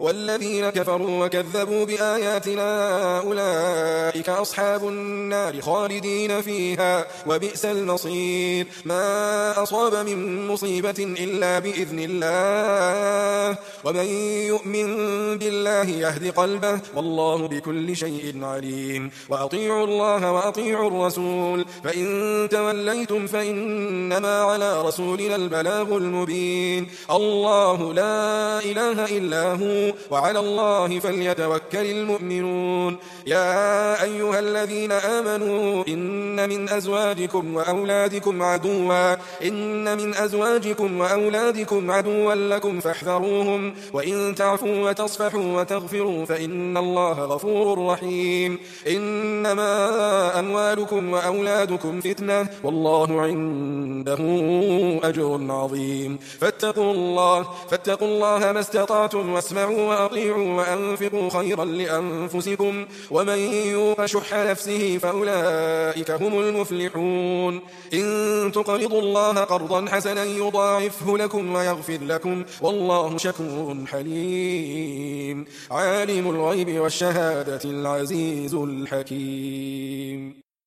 والذين كفروا وكذبوا بآياتنا أولئك أصحاب النار خالدين فيها وبئس المصير. ما أصاب من مصيبة إلا بإذن الله ومن يؤمن بالله يهد قلبه والله بكل شيء عليم. وأطيعوا الله وأطيعوا الرسول فإن توليتم فإنما على رسولنا البلاغ المبين. الله لا إله إلا هو وعلى الله فليتوكل المؤمنون. يا أيها الذين آمنوا إن من أزواجكم وأولادكم عدوا لكم فاحذروهم وإن تعفوا وتصفحوا وتغفروا فإن الله غفور رحيم. إنما أموالكم وأولادكم فتنة والله عنده أجر عظيم. فاتقوا الله ما استطعتم واسمعوا وأطيعوا وأنفقوا خيرا لأنفسكم ومن يوق شح نفسه فأولئك هم المفلحون. إن تقرضوا الله قرضا حسنا يضاعفه لكم ويغفر لكم والله شكور حليم. عالم الغيب والشهادة العزيز الحكيم.